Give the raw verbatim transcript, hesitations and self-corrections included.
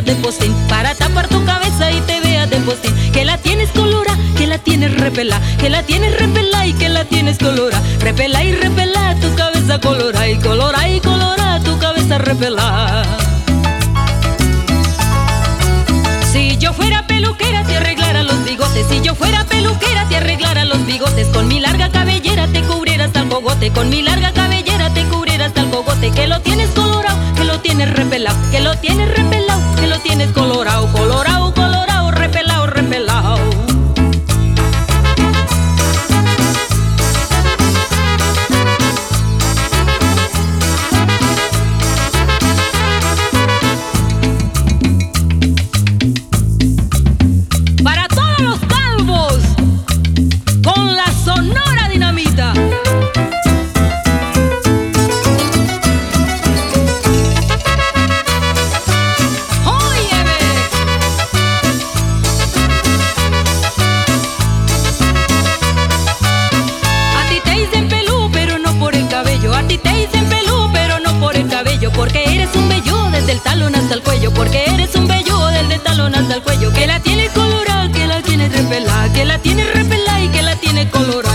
de postín, para tapar tu cabeza y te veas de postín. Que la tienes colora, que la tienes repelá, que la tienes repelá y que la tienes colora. Repelá y repelá tu cabeza colora, y colora y colora tu cabeza repelá. Si yo fuera peluquera te arreglara los bigotes, si yo fuera peluquera te arreglara los bigotes. Con mi larga cabellera te cubriera hasta el cogote, con mi larga cabellera te cubriera hasta el cogote. Que lo tienes colorado, que lo tienes repelado, que lo tienes repelado, que lo tienes colorado, colorado, colorado, repelado, repelado. Porque eres un vello desde el talón hasta el cuello, porque eres un vello desde el talón hasta el cuello. Que la tienes colorada, que la tienes repelada, que la tienes repelada y que la tienes colorada.